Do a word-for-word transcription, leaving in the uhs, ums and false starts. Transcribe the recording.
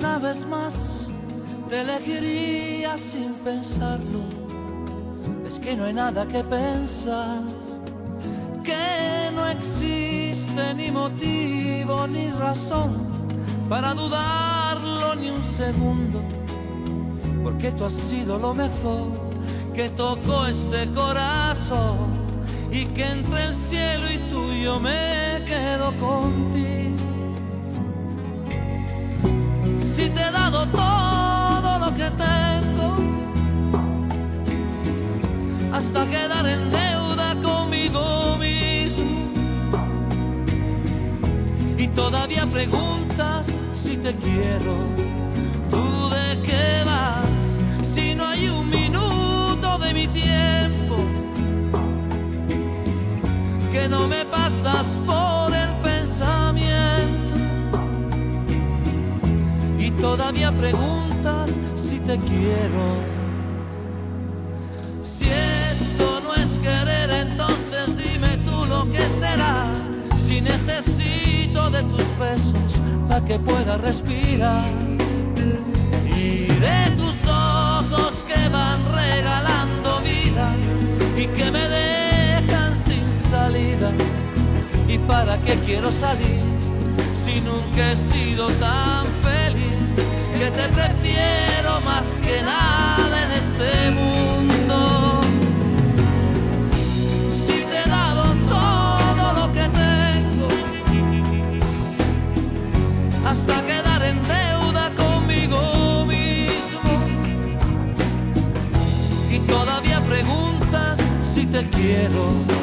una vez más te elegiría sin pensarlo. Es que no hay nada que pensar, que no existe ni motivo ni razón para dudarlo ni un segundo, porque tú has sido lo mejor que tocó este corazón, y que entre el cielo y tú yo me quedo contigo. Si te he dado todo lo que tengo, hasta quedar en deuda conmigo mismo, y todavía preguntas si te quiero, ¿tú de qué vas? Si no hay un minuto de mi tiempo que no me pasas por el pensamiento, y todavía preguntas si te quiero. Si esto no es querer, entonces dime tú lo que será. Si necesito de tus besos para que pueda respirar, y de tus ojos que van regalando vida y que me dejan sin salida. ¿Y para qué quiero salir si nunca he sido tan feliz? Que te prefiero más que nada en este mundo. Si te he dado todo lo que tengo, hasta quedar en deuda conmigo mismo, y todavía preguntas si te quiero.